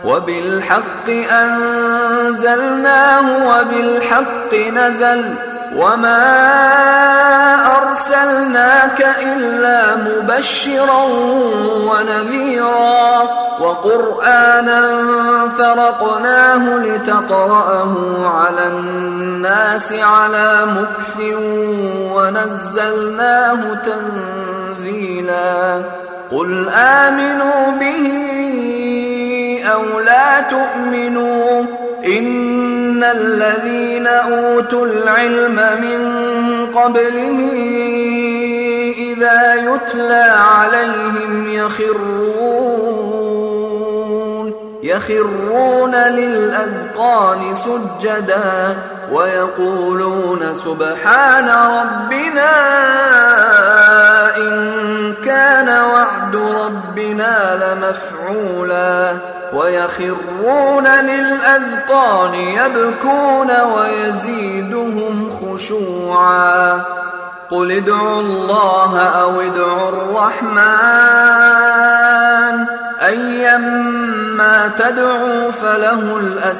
وبالحق أنزلناه وبالحق نزل وما أرسلناك إلا مبشرا ونذيرا وقرآنا فرقناه لتقرأه على الناس على مكث ونزلناه تنزيلا قل آمنوا به أو لا تؤمنوا إن الذين أوتوا العلم من قبله إذا يتلى عليهم يخرون للأذقان سجدا ويقولون سبحان ربنا إن كان وعد ربنا لمفعولا ويخرون للأذقان يبكون ويزيدهم خشوعا قل ادعوا الله أو ادعوا الرحمن أيما تدعوا فله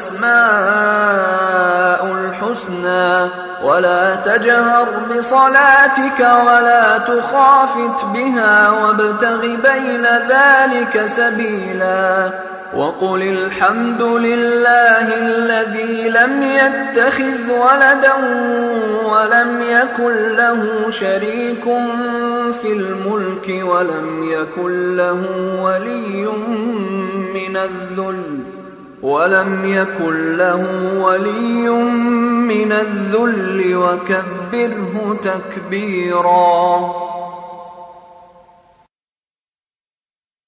الأسماء الحسنى ولا تجهر بصلاتك ولا تخافت بها وابتغ بين ذلك سبيلا وقل الحمد لله الذي لم يتخذ ولدا ولم يكن له شريك في الملك ولم يكن له ولي من الذل وكبره تكبيرا.